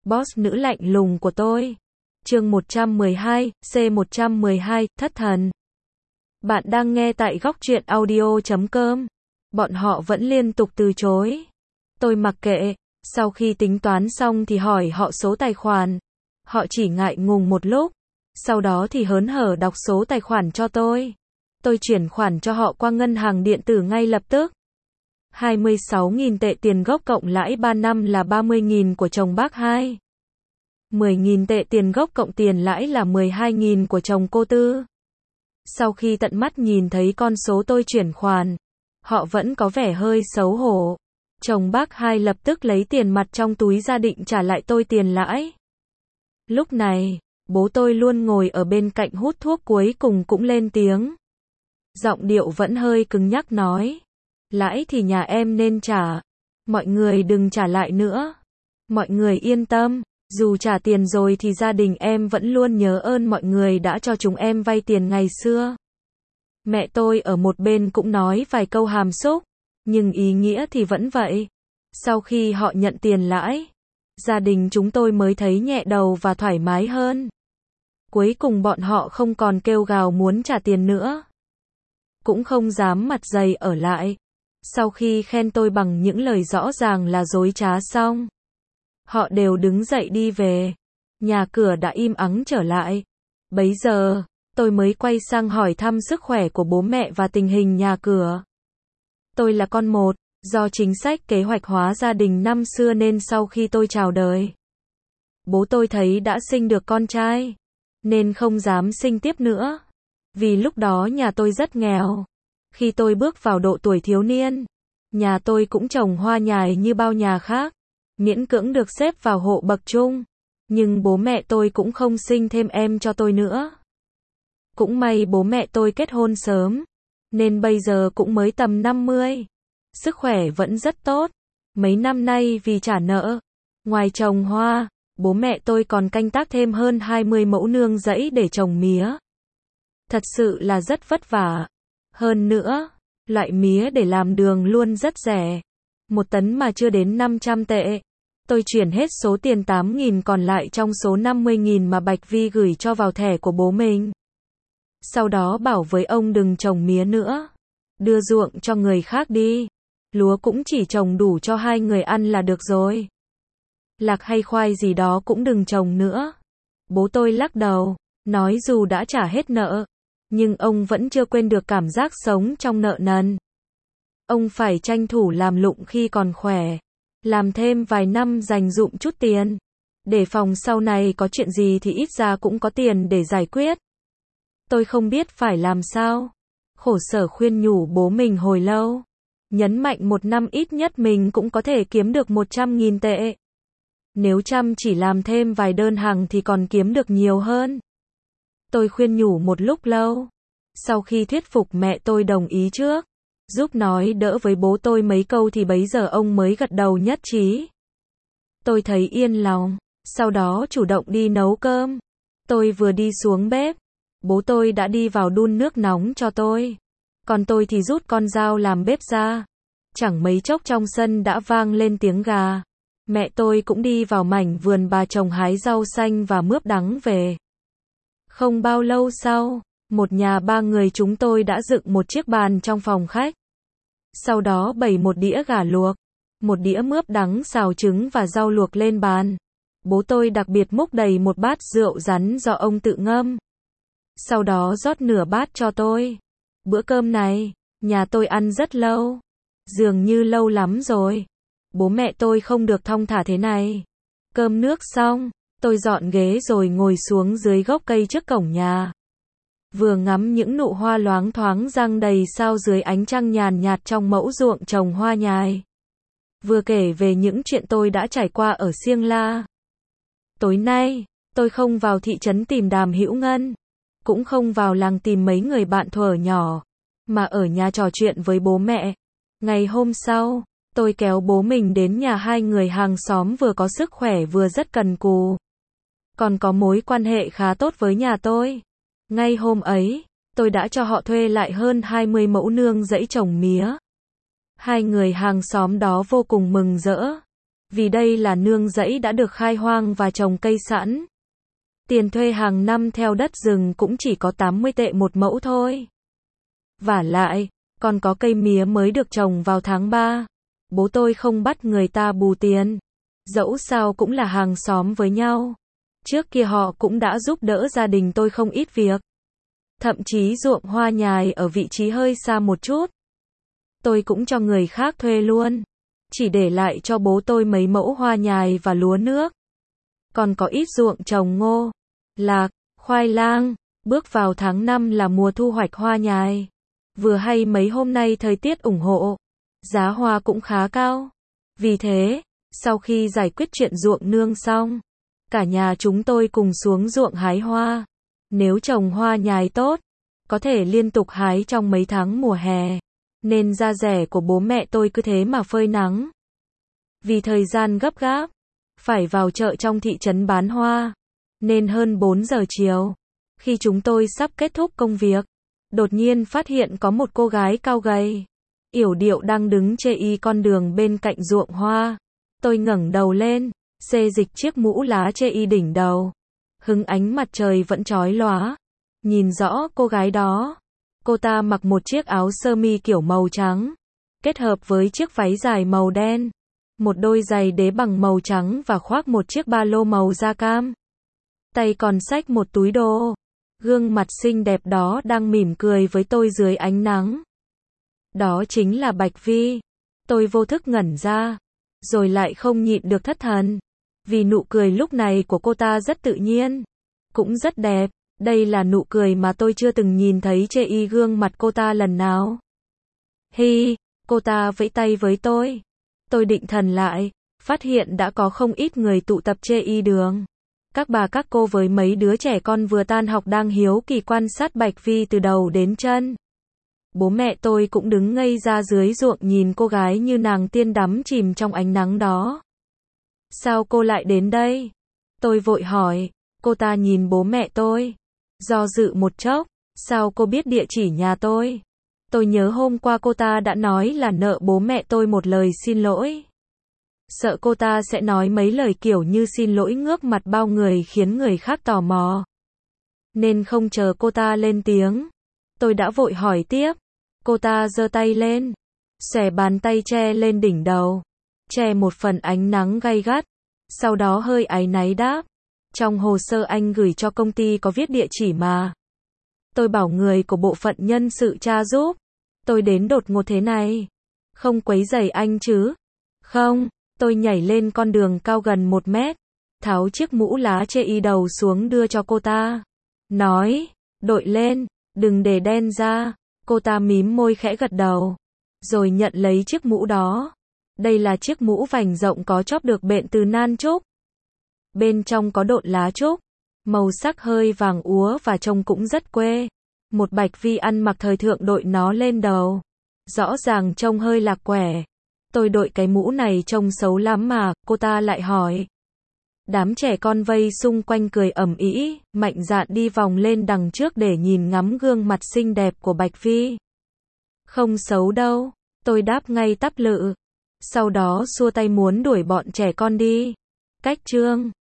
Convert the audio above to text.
boss nữ lạnh lùng của tôi. Chương 112, C112, thất thần. Bạn đang nghe tại góc truyện audio.com. Bọn họ vẫn liên tục từ chối. Tôi mặc kệ, sau khi tính toán xong thì hỏi họ số tài khoản. Họ chỉ ngại ngùng một lúc, sau đó thì hớn hở đọc số tài khoản cho tôi. Tôi chuyển khoản cho họ qua ngân hàng điện tử ngay lập tức. 26.000 tệ tiền gốc cộng lãi 3 năm là 30.000 của chồng bác hai. 10.000 tệ tiền gốc cộng tiền lãi là 12.000 của chồng cô Tư. Sau khi tận mắt nhìn thấy con số tôi chuyển khoản, họ vẫn có vẻ hơi xấu hổ. Chồng bác hai lập tức lấy tiền mặt trong túi ra định trả lại tôi tiền lãi. Lúc này, bố tôi luôn ngồi ở bên cạnh hút thuốc cuối cùng cũng lên tiếng. Giọng điệu vẫn hơi cứng nhắc nói. Lãi thì nhà em nên trả. Mọi người đừng trả lại nữa. Mọi người yên tâm, dù trả tiền rồi thì gia đình em vẫn luôn nhớ ơn mọi người đã cho chúng em vay tiền ngày xưa. Mẹ tôi ở một bên cũng nói vài câu hàm xúc, nhưng ý nghĩa thì vẫn vậy. Sau khi họ nhận tiền lãi, gia đình chúng tôi mới thấy nhẹ đầu và thoải mái hơn. Cuối cùng bọn họ không còn kêu gào muốn trả tiền nữa. Cũng không dám mặt dày ở lại. Sau khi khen tôi bằng những lời rõ ràng là dối trá xong, họ đều đứng dậy đi về. Nhà cửa đã im ắng trở lại. Bấy giờ, tôi mới quay sang hỏi thăm sức khỏe của bố mẹ và tình hình nhà cửa. Tôi là con một, do chính sách kế hoạch hóa gia đình năm xưa nên sau khi tôi chào đời, bố tôi thấy đã sinh được con trai, nên không dám sinh tiếp nữa. Vì lúc đó nhà tôi rất nghèo. Khi tôi bước vào độ tuổi thiếu niên, nhà tôi cũng trồng hoa nhài như bao nhà khác, miễn cưỡng được xếp vào hộ bậc trung. Nhưng bố mẹ tôi cũng không sinh thêm em cho tôi nữa. Cũng may bố mẹ tôi kết hôn sớm, nên bây giờ cũng mới tầm 50. Sức khỏe vẫn rất tốt. Mấy năm nay vì trả nợ, ngoài trồng hoa, bố mẹ tôi còn canh tác thêm hơn 20 mẫu nương rẫy để trồng mía. Thật sự là rất vất vả. Hơn nữa, loại mía để làm đường luôn rất rẻ. 1 tấn mà chưa đến 500 tệ. Tôi chuyển hết số tiền 8.000 còn lại trong số 50.000 mà Bạch Vi gửi cho vào thẻ của bố mình. Sau đó bảo với ông đừng trồng mía nữa. Đưa ruộng cho người khác đi. Lúa cũng chỉ trồng đủ cho 2 người ăn là được rồi. Lạc hay khoai gì đó cũng đừng trồng nữa. Bố tôi lắc đầu, nói dù đã trả hết nợ, nhưng ông vẫn chưa quên được cảm giác sống trong nợ nần. Ông phải tranh thủ làm lụng khi còn khỏe, làm thêm vài năm dành dụm chút tiền, để phòng sau này có chuyện gì thì ít ra cũng có tiền để giải quyết. Tôi không biết phải làm sao. Khổ sở khuyên nhủ bố mình hồi lâu. Nhấn mạnh 1 năm ít nhất mình cũng có thể kiếm được 100.000 tệ. Nếu chăm chỉ làm thêm vài đơn hàng thì còn kiếm được nhiều hơn. Tôi khuyên nhủ một lúc lâu. Sau khi thuyết phục mẹ tôi đồng ý trước, giúp nói đỡ với bố tôi mấy câu thì bấy giờ ông mới gật đầu nhất trí. Tôi thấy yên lòng, sau đó chủ động đi nấu cơm. Tôi vừa đi xuống bếp, bố tôi đã đi vào đun nước nóng cho tôi. Còn tôi thì rút con dao làm bếp ra. Chẳng mấy chốc trong sân đã vang lên tiếng gà. Mẹ tôi cũng đi vào mảnh vườn bà trồng hái rau xanh và mướp đắng về. Không bao lâu sau, một nhà 3 người chúng tôi đã dựng một chiếc bàn trong phòng khách. Sau đó bày một đĩa gà luộc, một đĩa mướp đắng xào trứng và rau luộc lên bàn. Bố tôi đặc biệt múc đầy một bát rượu rắn do ông tự ngâm. Sau đó rót nửa bát cho tôi. Bữa cơm này, nhà tôi ăn rất lâu. Dường như lâu lắm rồi. Bố mẹ tôi không được thong thả thế này. Cơm nước xong, tôi dọn ghế rồi ngồi xuống dưới gốc cây trước cổng nhà. Vừa ngắm những nụ hoa loáng thoáng giăng đầy sao dưới ánh trăng nhàn nhạt trong mẫu ruộng trồng hoa nhài. Vừa kể về những chuyện tôi đã trải qua ở Siêng La. Tối nay, tôi không vào thị trấn tìm Đàm Hữu Ngân, cũng không vào làng tìm mấy người bạn thuở nhỏ, mà ở nhà trò chuyện với bố mẹ. Ngày hôm sau, tôi kéo bố mình đến nhà 2 người hàng xóm vừa có sức khỏe vừa rất cần cù. Còn có mối quan hệ khá tốt với nhà tôi. Ngay hôm ấy, tôi đã cho họ thuê lại hơn 20 mẫu nương rẫy trồng mía. 2 người hàng xóm đó vô cùng mừng rỡ. Vì đây là nương rẫy đã được khai hoang và trồng cây sẵn. Tiền thuê hàng năm theo đất rừng cũng chỉ có 80 tệ một mẫu thôi. Vả lại, còn có cây mía mới được trồng vào tháng 3. Bố tôi không bắt người ta bù tiền. Dẫu sao cũng là hàng xóm với nhau. Trước kia họ cũng đã giúp đỡ gia đình tôi không ít việc. Thậm chí ruộng hoa nhài ở vị trí hơi xa một chút, tôi cũng cho người khác thuê luôn. Chỉ để lại cho bố tôi mấy mẫu hoa nhài và lúa nước. Còn có ít ruộng trồng ngô, lạc, khoai lang. Bước vào tháng 5 là mùa thu hoạch hoa nhài. Vừa hay mấy hôm nay thời tiết ủng hộ, giá hoa cũng khá cao. Vì thế, sau khi giải quyết chuyện ruộng nương xong, cả nhà chúng tôi cùng xuống ruộng hái hoa. Nếu trồng hoa nhài tốt, có thể liên tục hái trong mấy tháng mùa hè. Nên da rẻ của bố mẹ tôi cứ thế mà phơi nắng. Vì thời gian gấp gáp, phải vào chợ trong thị trấn bán hoa. Nên hơn 4 giờ chiều, khi chúng tôi sắp kết thúc công việc, đột nhiên phát hiện có một cô gái cao gầy, yểu điệu đang đứng chê y con đường bên cạnh ruộng hoa. Tôi ngẩng đầu lên, xê dịch chiếc mũ lá chê y đỉnh đầu. Hứng ánh mặt trời vẫn chói lóa. Nhìn rõ cô gái đó. Cô ta mặc một chiếc áo sơ mi kiểu màu trắng, kết hợp với chiếc váy dài màu đen, một đôi giày đế bằng màu trắng và khoác một chiếc ba lô màu da cam. Tay còn xách một túi đồ. Gương mặt xinh đẹp đó đang mỉm cười với tôi dưới ánh nắng. Đó chính là Bạch Vi. Tôi vô thức ngẩn ra, rồi lại không nhịn được thất thần. Vì nụ cười lúc này của cô ta rất tự nhiên, cũng rất đẹp. Đây là nụ cười mà tôi chưa từng nhìn thấy chê y gương mặt cô ta lần nào. Hi, cô ta vẫy tay với tôi. Tôi định thần lại, phát hiện đã có không ít người tụ tập chê y đường. Các bà các cô với mấy đứa trẻ con vừa tan học đang hiếu kỳ quan sát Bạch Vi từ đầu đến chân. Bố mẹ tôi cũng đứng ngây ra dưới ruộng nhìn cô gái như nàng tiên đắm chìm trong ánh nắng đó. Sao cô lại đến đây? Tôi vội hỏi. Cô ta nhìn bố mẹ tôi, do dự một chốc. Sao cô biết địa chỉ nhà tôi? Tôi nhớ hôm qua cô ta đã nói là nợ bố mẹ tôi một lời xin lỗi. Sợ cô ta sẽ nói mấy lời kiểu như xin lỗi ngước mặt bao người khiến người khác tò mò. Nên không chờ cô ta lên tiếng, tôi đã vội hỏi tiếp. Cô ta giơ tay lên, xòe bàn tay che lên đỉnh đầu, che một phần ánh nắng gay gắt. Sau đó hơi áy náy đáp. Trong hồ sơ anh gửi cho công ty có viết địa chỉ mà. Tôi bảo người của bộ phận nhân sự tra giúp. Tôi đến đột ngột thế này. Không quấy rầy anh chứ? Không, tôi nhảy lên con đường cao gần 1 mét. Tháo chiếc mũ lá chê y đầu xuống đưa cho cô ta. Nói, đội lên, đừng để đen ra. Cô ta mím môi khẽ gật đầu. Rồi nhận lấy chiếc mũ đó. Đây là chiếc mũ vành rộng có chóp được bện từ nan trúc. Bên trong có độn lá trúc, màu sắc hơi vàng úa và trông cũng rất quê. Một Bạch Vi ăn mặc thời thượng đội nó lên đầu. Rõ ràng trông hơi lạc quẻ. Tôi đội cái mũ này trông xấu lắm mà, cô ta lại hỏi. Đám trẻ con vây xung quanh cười ầm ĩ, mạnh dạn đi vòng lên đằng trước để nhìn ngắm gương mặt xinh đẹp của Bạch Vi. Không xấu đâu, tôi đáp ngay tắp lự. Sau đó xua tay muốn đuổi bọn trẻ con đi. Cách chương